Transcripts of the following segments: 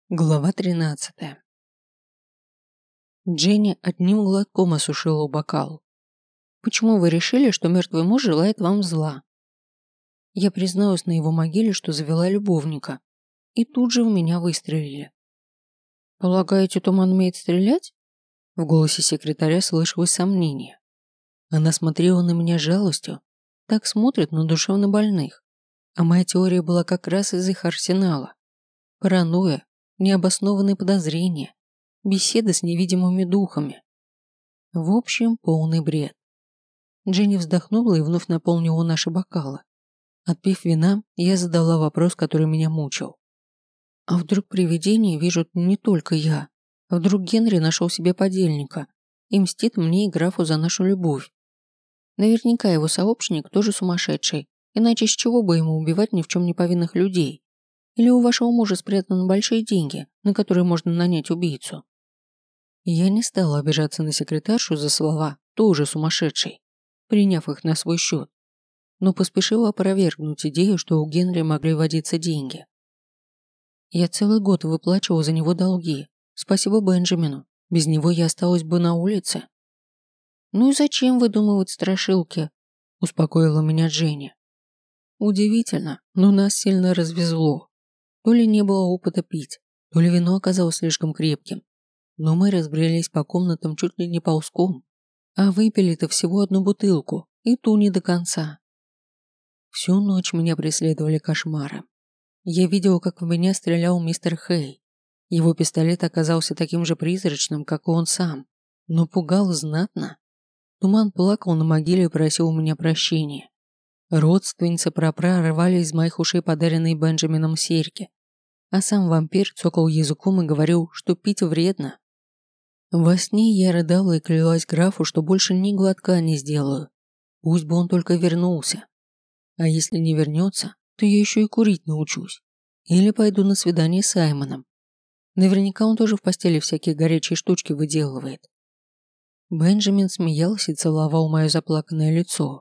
Глава 13. Дженни одним глотком осушила бокал. «Почему вы решили, что мертвый муж желает вам зла?» Я призналась на его могиле, что завела любовника. И тут же в меня выстрелили. «Полагаете, Туман умеет стрелять?» В голосе секретаря слышалось сомнение. Она смотрела на меня с жалостью. Так смотрят на душевнобольных. А моя теория была как раз из их арсенала. Паранойя, необоснованные подозрения, беседы с невидимыми духами. В общем, полный бред. Дженни вздохнула и вновь наполнила наши бокалы. Отпив вина, я задала вопрос, который меня мучил. А вдруг привидения вижу не только я? Вдруг Генри нашел себе подельника и мстит мне и графу за нашу любовь? Наверняка его сообщник тоже сумасшедший, иначе с чего бы ему убивать ни в чем не повинных людей? Или у вашего мужа спрятаны большие деньги, на которые можно нанять убийцу? Я не стала обижаться на секретаршу за слова «тоже сумасшедший», приняв их на свой счет, но поспешила опровергнуть идею, что у Генри могли водиться деньги. Я целый год выплачивала за него долги, спасибо Бенджамину, без него я осталась бы на улице. «Ну и зачем выдумывать страшилки?» – успокоила меня Дженни. Удивительно, но нас сильно развезло. То ли не было опыта пить, то ли вино оказалось слишком крепким. Но мы разбрелись по комнатам чуть ли не ползком, а выпили-то всего одну бутылку, и ту не до конца. Всю ночь меня преследовали кошмары. Я видела, как в меня стрелял мистер Хей. Его пистолет оказался таким же призрачным, как и он сам, но пугал знатно. Туман плакал на могиле и просил у меня прощения. Родственницы прапра рвали из моих ушей подаренные Бенджамином серьги, а сам вампир цокал языком и говорил, что пить вредно. Во сне я рыдала и клялась графу, что больше ни глотка не сделаю. Пусть бы он только вернулся. А если не вернется, то я еще и курить научусь. Или пойду на свидание с Саймоном. Наверняка он тоже в постели всякие горячие штучки выделывает. Бенджамин смеялся и целовал мое заплаканное лицо.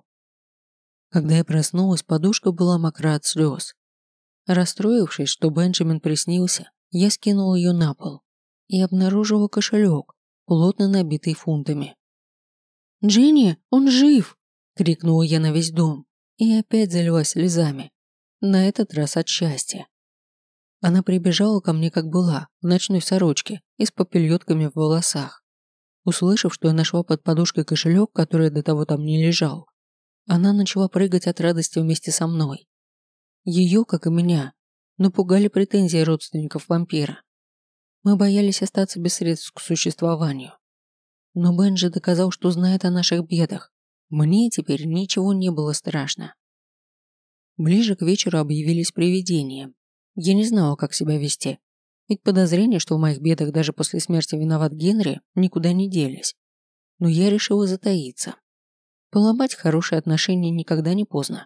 Когда я проснулась, подушка была мокра от слез. Расстроившись, что Бенджамин приснился, я скинула ее на пол и обнаружила кошелек, плотно набитый фунтами. «Дженни, он жив!» – крикнула я на весь дом и опять залилась слезами, на этот раз от счастья. Она прибежала ко мне, как была, в ночной сорочке и с попельотками в волосах. Услышав, что я нашла под подушкой кошелек, который до того там не лежал, она начала прыгать от радости вместе со мной. Ее, как и меня, напугали претензии родственников вампира. Мы боялись остаться без средств к существованию. Но Бенджи доказал, что знает о наших бедах. Мне теперь ничего не было страшно. Ближе к вечеру объявились привидения. Я не знала, как себя вести. Ведь подозрения, что в моих бедах даже после смерти виноват Генри, никуда не делись. Но я решила затаиться. Поломать хорошие отношения никогда не поздно.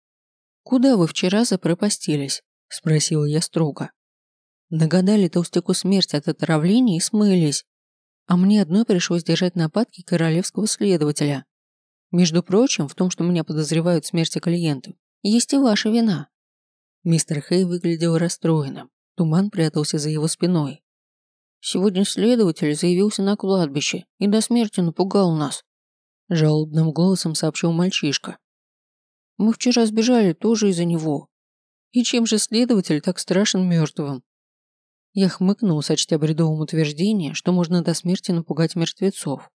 «Куда вы вчера запропастились?» – спросила я строго. Нагадали толстяку смерть от отравления и смылись. А мне одной пришлось держать нападки королевского следователя. Между прочим, в том, что меня подозревают в смерти клиентов, есть и ваша вина. Мистер Хей выглядел расстроенным. Туман прятался за его спиной. Сегодня следователь заявился на кладбище и до смерти напугал нас. Жалобным голосом сообщил мальчишка. Мы вчера сбежали тоже из-за него. И чем же следователь так страшен мертвым? Я хмыкнул, сочтя бредовым утверждение, что можно до смерти напугать мертвецов.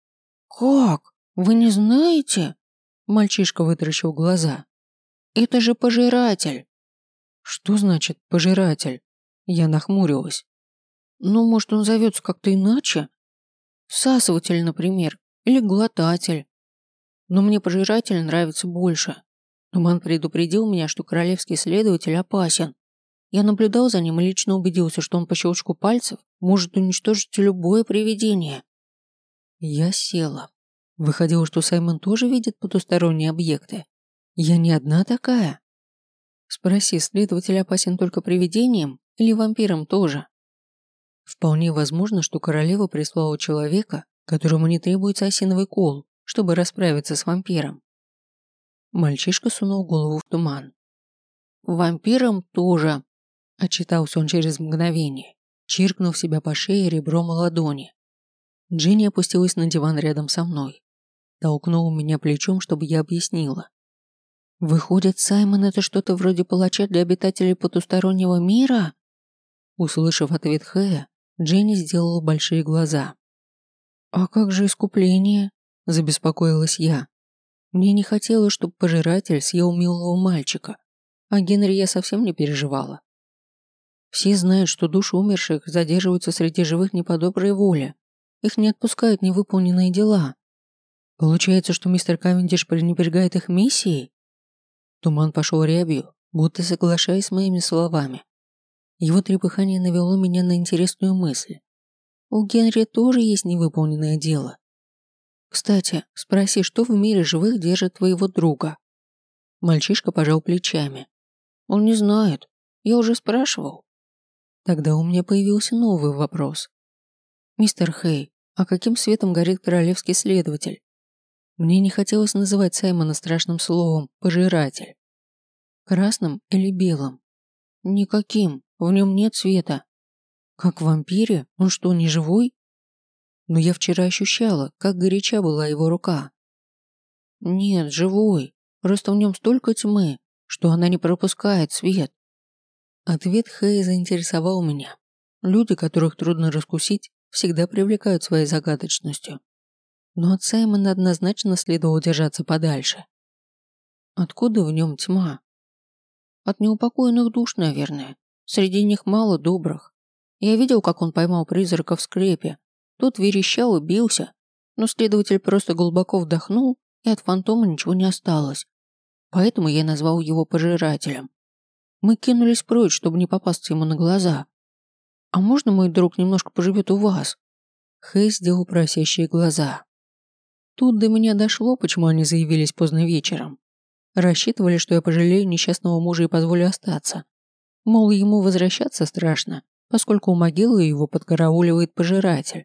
«Как? Вы не знаете?» Мальчишка вытаращил глаза. «Это же пожиратель!» «Что значит пожиратель?» Я нахмурилась. «Ну, может, он зовется как-то иначе? Всасыватель, например, или глотатель. Но мне пожиратель нравится больше. Туман предупредил меня, что королевский следователь опасен. Я наблюдал за ним и лично убедился, что он по щелчку пальцев может уничтожить любое привидение». Я села. Выходило, что Саймон тоже видит потусторонние объекты. Я не одна такая. Спроси, следователь опасен только привидениям или вампирам тоже? Вполне возможно, что королева прислала человека, которому не требуется осиновый кол, чтобы расправиться с вампиром. Мальчишка сунул голову в туман. «Вампирам тоже», – отчитался он через мгновение. чиркнув себя по шее ребром ладони. Дженни опустилась на диван рядом со мной. Толкнула меня плечом, чтобы я объяснила. «Выходит, Саймон – это что-то вроде палача для обитателей потустороннего мира?» Услышав ответ Хэя, Дженни сделала большие глаза. «А как же искупление?» – забеспокоилась я. Мне не хотелось, чтобы пожиратель съел милого мальчика, а Генри я совсем не переживала. Все знают, что души умерших задерживаются среди живых не по доброй воле. Их не отпускают невыполненные дела. Получается, что мистер Кавендиш пренебрегает их миссией? Туман пошел рябью, будто соглашаясь с моими словами. Его трепыхание навело меня на интересную мысль. У Генри тоже есть невыполненное дело. Кстати, спроси, что в мире живых держит твоего друга? Мальчишка пожал плечами. Он не знает. Я уже спрашивал. Тогда у меня появился новый вопрос. Мистер Хэй, а каким светом горит королевский следователь? Мне не хотелось называть Саймона страшным словом «пожиратель». Красным или белым? Никаким, в нем нет света. Как в вампире? Он что, не живой? Но я вчера ощущала, как горяча была его рука. Нет, живой. Просто в нем столько тьмы, что она не пропускает свет. Ответ Хэя заинтересовал меня. Люди, которых трудно раскусить, всегда привлекают своей загадочностью. Но от Саймона однозначно следовало держаться подальше. Откуда в нем тьма? От неупокоенных душ, наверное. Среди них мало добрых. Я видел, как он поймал призрака в склепе. Тот верещал и бился, но следователь просто глубоко вдохнул, и от фантома ничего не осталось. Поэтому я назвал его пожирателем. Мы кинулись прочь, чтобы не попасться ему на глаза. «А можно мой друг немножко поживет у вас?» Хэй сделал просящие глаза. Тут до меня дошло, почему они заявились поздно вечером. Рассчитывали, что я пожалею несчастного мужа и позволю остаться. Мол, ему возвращаться страшно, поскольку у могилы его подкарауливает пожиратель.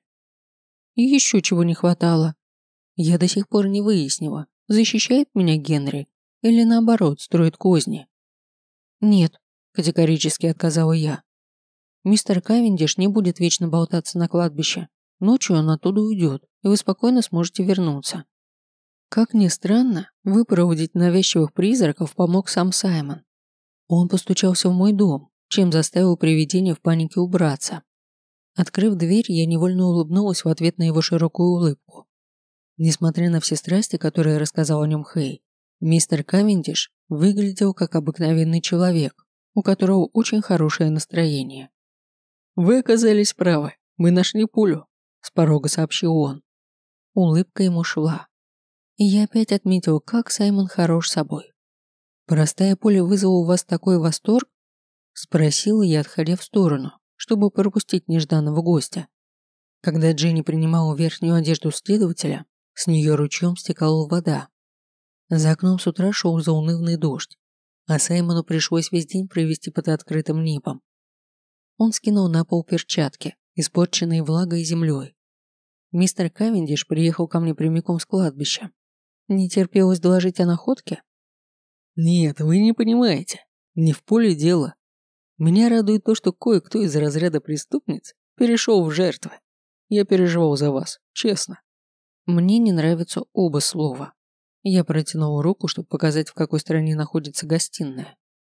И еще чего не хватало. Я до сих пор не выяснила, защищает меня Генри или наоборот строит козни. «Нет», – категорически отказала я. «Мистер Кавендиш не будет вечно болтаться на кладбище. Ночью он оттуда уйдет, и вы спокойно сможете вернуться». Как ни странно, выпроводить навязчивых призраков помог сам Саймон. Он постучался в мой дом, чем заставил привидение в панике убраться. Открыв дверь, я невольно улыбнулась в ответ на его широкую улыбку. Несмотря на все страсти, которые рассказал о нем Хэй, мистер Кавендиш выглядел как обыкновенный человек, у которого очень хорошее настроение. «Вы оказались правы, мы нашли пулю», – с порога сообщил он. Улыбка ему шла. И я опять отметил, как Саймон хорош собой. «Простая пуля вызвала у вас такой восторг?» – спросила я, отходя в сторону, чтобы пропустить нежданного гостя. Когда Дженни принимала верхнюю одежду следователя, с нее ручьем стекала вода. За окном с утра шел заунывный дождь, а Саймону пришлось весь день провести под открытым небом. Он скинул на пол перчатки, испорченные влагой и землей. Мистер Кавендиш приехал ко мне прямиком с кладбища. Не терпелось доложить о находке? Нет, вы не понимаете. Не в поле дело. Меня радует то, что кое-кто из разряда преступниц перешел в жертвы. Я переживал за вас, честно. Мне не нравятся оба слова. Я протянул руку, чтобы показать, в какой стороне находится гостиная.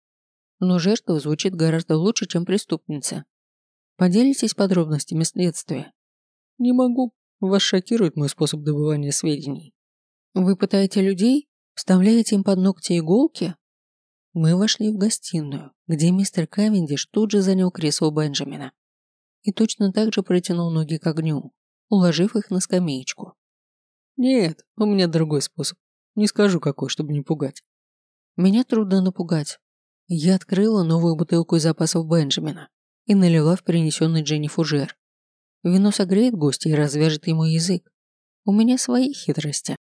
Но жертва звучит гораздо лучше, чем преступница. Поделитесь подробностями следствия. Не могу. Вас шокирует мой способ добывания сведений. Вы пытаете людей? Вставляете им под ногти иголки? Мы вошли в гостиную, где мистер Кавендиш тут же занял кресло Бенджамина и точно так же протянул ноги к огню, уложив их на скамеечку. Нет, у меня другой способ. Не скажу какой, чтобы не пугать. Меня трудно напугать. Я открыла новую бутылку из запасов Бенджамина и налила в перенесенный Дженни фужер. Вино согреет гостя и развяжет ему язык. У меня свои хитрости.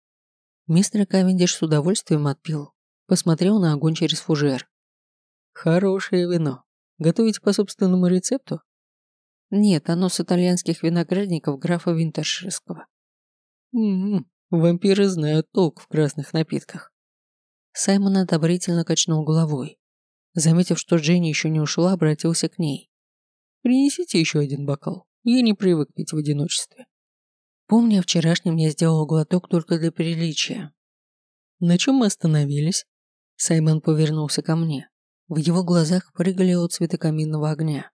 Мистер Кавендиш с удовольствием отпил, посмотрел на огонь через фужер. Хорошее вино. Готовите по собственному рецепту? Нет, оно с итальянских виноградников графа Винтерширского. Вампиры знают толк в красных напитках. Саймон одобрительно качнул головой. Заметив, что Дженни еще не ушла, обратился к ней. Принесите еще один бокал. Я не привык пить в одиночестве. Помня о вчерашнем, я сделал глоток только для приличия. На чем мы остановились? Саймон повернулся ко мне. В его глазах прыгали отцветы каминного огня.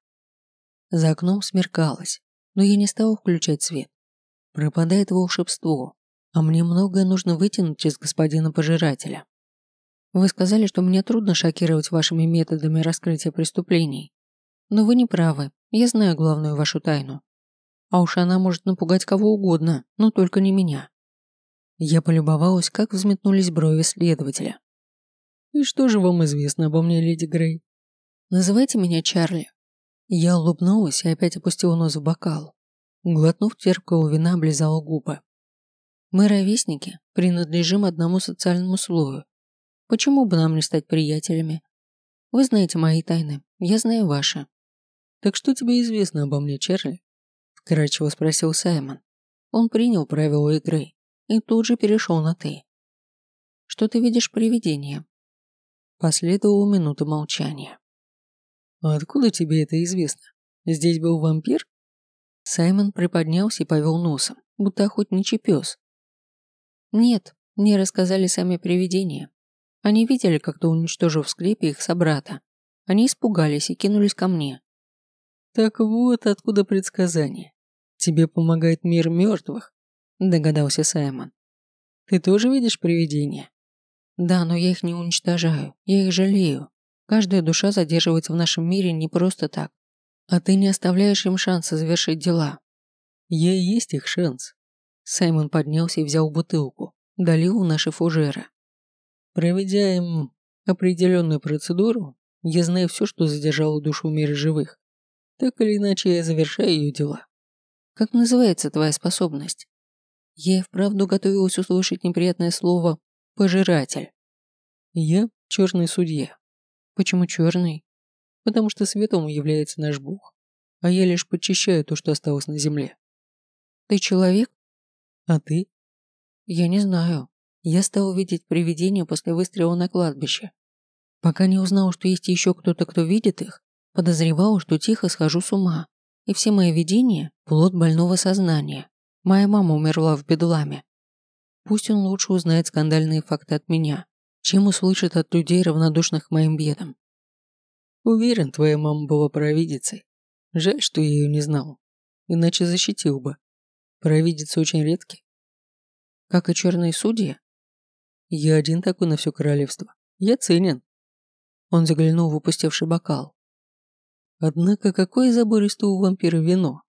За окном смеркалось, но я не стал включать свет. Пропадает волшебство, а мне многое нужно вытянуть из господина пожирателя. Вы сказали, что мне трудно шокировать вашими методами раскрытия преступлений. Но вы не правы, я знаю главную вашу тайну. А уж она может напугать кого угодно, но только не меня. Я полюбовалась, как взметнулись брови следователя. И что же вам известно обо мне, леди Грей? Называйте меня Чарли. Я улыбнулась и опять опустила нос в бокал. Глотнув терпкого вина, облизала губы. Мы ровесники, принадлежим одному социальному слою. Почему бы нам не стать приятелями? Вы знаете мои тайны, я знаю ваши. Так что тебе известно обо мне, Чарли? Вкратчиво спросил Саймон. Он принял правила игры и тут же перешел на «ты». Что ты видишь привидение? Последовала минута молчания. А откуда тебе это известно? Здесь был вампир? Саймон приподнялся и повел носом, будто охотничий пес. Нет, мне рассказали сами привидения. Они видели, как ты уничтожил в склепе их собрата. Они испугались и кинулись ко мне. Так вот откуда предсказание. Тебе помогает мир мертвых, догадался Саймон. Ты тоже видишь привидения? Да, но я их не уничтожаю, я их жалею. Каждая душа задерживается в нашем мире не просто так. А ты не оставляешь им шанса завершить дела. Я и есть их шанс. Саймон поднялся и взял бутылку, долил в наши фужеры. Проведя им определенную процедуру, я знаю все, что задержало душу в мире живых. Так или иначе, я завершаю ее дела. Как называется твоя способность? Я и вправду готовилась услышать неприятное слово «пожиратель». Я черный судья. Почему черный? Потому что светом является наш Бог, а я лишь подчищаю то, что осталось на земле. Ты человек? А ты? Я не знаю. Я стал видеть привидения после выстрела на кладбище. Пока не узнал, что есть еще кто-то, кто видит их, подозревал, что тихо схожу с ума. И все мои видения – плод больного сознания. Моя мама умерла в бедламе. Пусть он лучше узнает скандальные факты от меня, чем услышит от людей, равнодушных к моим бедам. Уверен, твоя мама была провидицей. Жаль, что я ее не знал. Иначе защитил бы. Провидицы очень редки. Как и черные судьи? Я один такой на все королевство. Я ценен. Он заглянул в опустевший бокал. Однако какое забористое у вампира вино.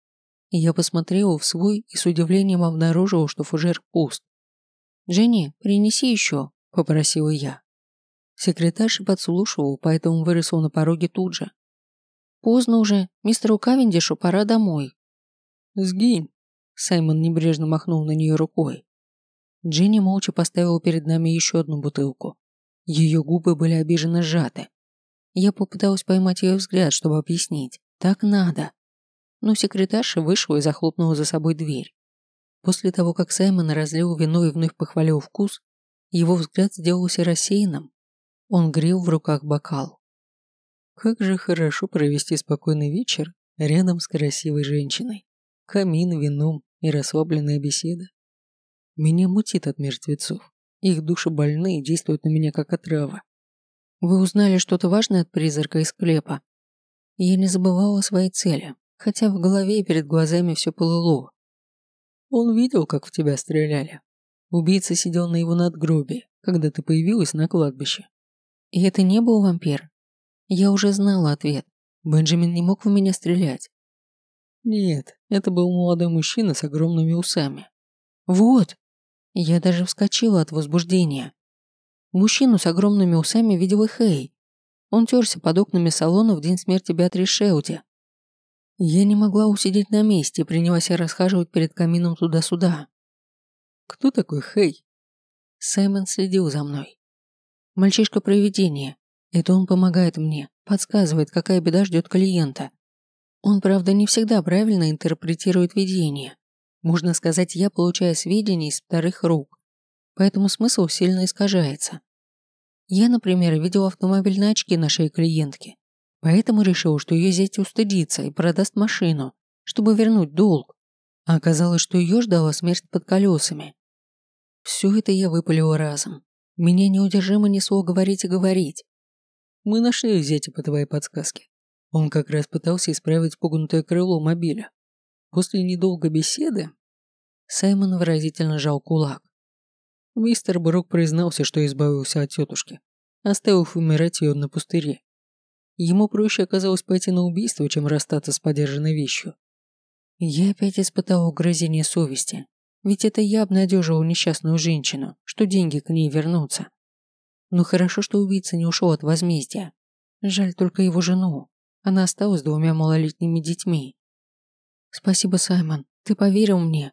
Я посмотрела в свой и с удивлением обнаружила, что фужер пуст. «Дженни, принеси еще», – попросила я. Секретарша подслушивал, поэтому выросла на пороге тут же. «Поздно уже, мистеру Кавендишу пора домой». «Сгинь», – Саймон небрежно махнул на нее рукой. Дженни молча поставила перед нами еще одну бутылку. Ее губы были обиженно сжаты. Я попыталась поймать ее взгляд, чтобы объяснить. Так надо. Но секретарша вышла и захлопнула за собой дверь. После того, как Саймон разлил вино и вновь похвалил вкус, его взгляд сделался рассеянным. Он грел в руках бокал. Как же хорошо провести спокойный вечер рядом с красивой женщиной. Камин, вином и расслабленная беседа. Меня мутит от мертвецов. Их души больны и действуют на меня как отрава. Вы узнали что-то важное от призрака из склепа? Я не забывала о своей цели, хотя в голове и перед глазами все плыло. Он видел, как в тебя стреляли. Убийца сидел на его надгробии, когда ты появилась на кладбище. И это не был вампир? Я уже знала ответ. Бенджамин не мог в меня стрелять. Нет, это был молодой мужчина с огромными усами. Вот! Я даже вскочила от возбуждения. Мужчину с огромными усами видел и Хэй. Он терся под окнами салона в день смерти Беатрис Шелти. Я не могла усидеть на месте и принялась расхаживать перед камином туда-сюда. Кто такой Хэй? Саймон следил за мной. Мальчишка-провидение. Это он помогает мне, подсказывает, какая беда ждет клиента. Он, правда, не всегда правильно интерпретирует видение. Можно сказать, я получаю сведения из вторых рук, поэтому смысл сильно искажается. Я, например, видел автомобильные очки на шее клиентки, Поэтому решил, что ее зять устыдится и продаст машину, чтобы вернуть долг. А оказалось, что ее ждала смерть под колесами. Все это я выпалил разом. Меня неудержимо несло говорить и говорить. Мы нашли зятя по твоей подсказке. Он как раз пытался исправить погнутое крыло мобиля. После недолгой беседы Саймон выразительно жал кулак. мистер Брок признался, что избавился от тетушки, оставив умирать ее на пустыре. Ему проще оказалось пойти на убийство, чем расстаться с подержанной вещью. Я опять испытал угрызение совести. Ведь это я обнадеживал несчастную женщину, что деньги к ней вернутся. Но хорошо, что убийца не ушел от возмездия. Жаль только его жену. Она осталась с 2 малолетними детьми. Спасибо, Саймон, ты поверил мне.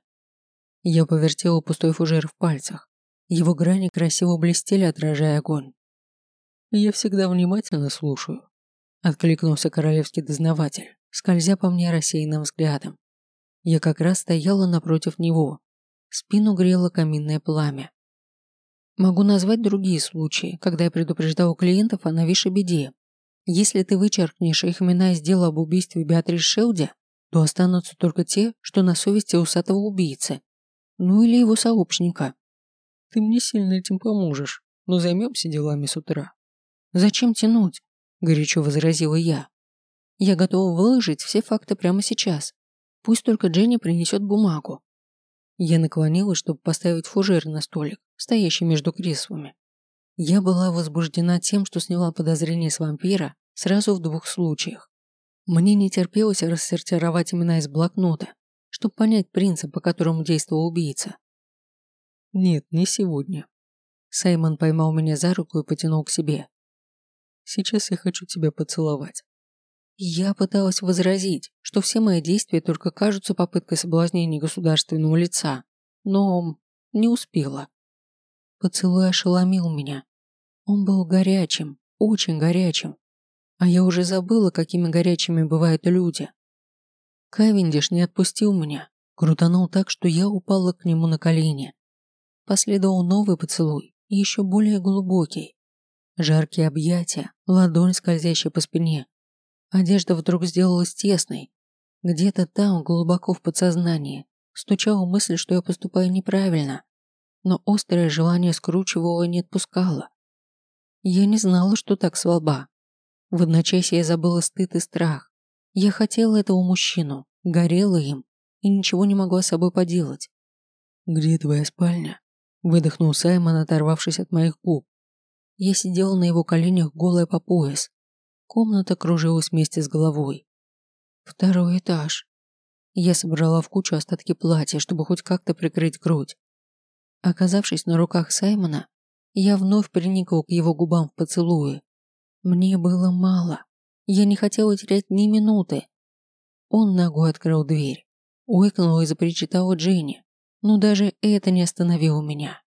Я повертела пустой фужер в пальцах. Его грани красиво блестели, отражая огонь. Я всегда внимательно слушаю. Откликнулся королевский дознаватель, скользя по мне рассеянным взглядом. Я как раз стояла напротив него. Спину грело каминное пламя. Могу назвать другие случаи, когда я предупреждал клиентов о нависшей беде. Если ты вычеркнешь их имена из дела об убийстве Беатрис Шелди, то останутся только те, что на совести усатого убийцы. Ну или его сообщника. Ты мне сильно этим поможешь, но займемся делами с утра. Зачем тянуть? Горячо возразила я. Я готова выложить все факты прямо сейчас. Пусть только Дженни принесет бумагу. Я наклонилась, чтобы поставить фужер на столик, стоящий между креслами. Я была возбуждена тем, что сняла подозрение с вампира сразу в 2 случаях. Мне не терпелось рассортировать имена из блокнота, чтобы понять принцип, по которому действовал убийца. Нет, не сегодня. Саймон поймал меня за руку и потянул к себе. Сейчас я хочу тебя поцеловать. Я пыталась возразить, что все мои действия только кажутся попыткой соблазнения государственного лица, но не успела. Поцелуй ошеломил меня. Он был горячим, очень горячим. А я уже забыла, какими горячими бывают люди. Кавендиш не отпустил меня, крутанул так, что я упала к нему на колени. Последовал новый поцелуй, еще более глубокий. Жаркие объятия, ладонь, скользящая по спине. Одежда вдруг сделалась тесной. Где-то там, глубоко в подсознании, стучала мысль, что я поступаю неправильно. Но острое желание скручивало и не отпускало. Я не знала, что так слаба. В одночасье я забыла стыд и страх. Я хотела этого мужчину, горела им и ничего не могла с собой поделать. «Где твоя спальня?» – выдохнул Саймон, оторвавшись от моих губ. Я сидела на его коленях голая по пояс. Комната кружилась вместе с головой. 2 этаж. Я собрала в кучу остатки платья, чтобы хоть как-то прикрыть грудь. Оказавшись на руках Саймона, я вновь приникла к его губам в поцелуе. Мне было мало. Я не хотела терять ни минуты. Он ногой открыл дверь. Ойкнула и запричитала Дженни. Но даже это не остановило меня.